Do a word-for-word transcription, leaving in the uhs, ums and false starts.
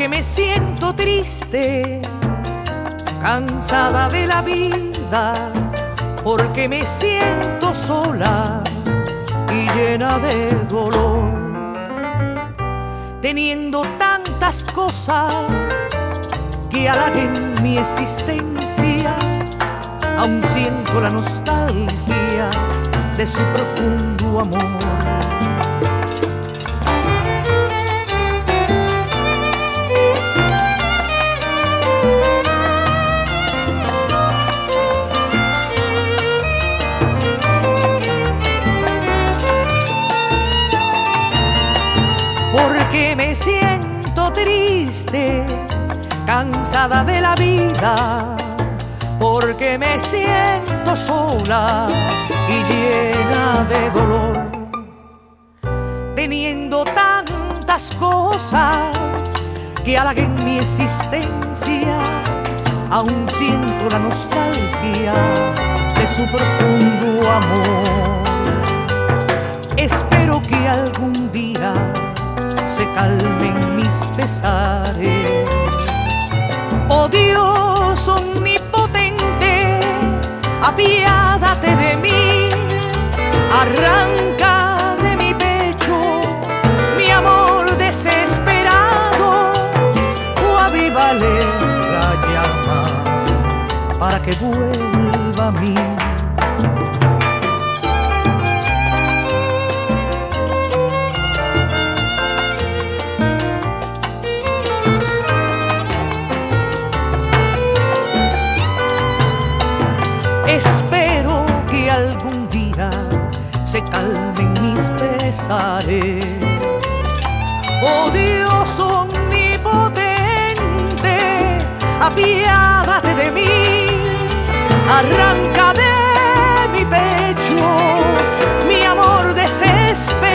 me siento triste, cansada de la vida, porque me siento sola y llena de dolor, teniendo tantas cosas que halaguen mi existencia. Aún siento la nostalgia de su profundo amor. Porque me siento triste, cansada de la vida, porque me siento sola y llena de dolor, teniendo tantas cosas que halaguen mi existencia. Aún siento la nostalgia de su profundo amor. Espero que algún día se calmen mis pesares. Oh Dios omnipotente, apiádate de mí, arranca de mi pecho mi amor desesperado, o avívale la llama para que vuelva a mí. Espero que algún día se calmen mis pesares. Oh Dios omnipotente, apiádate de mí, arranca de mi pecho mi amor desesperado,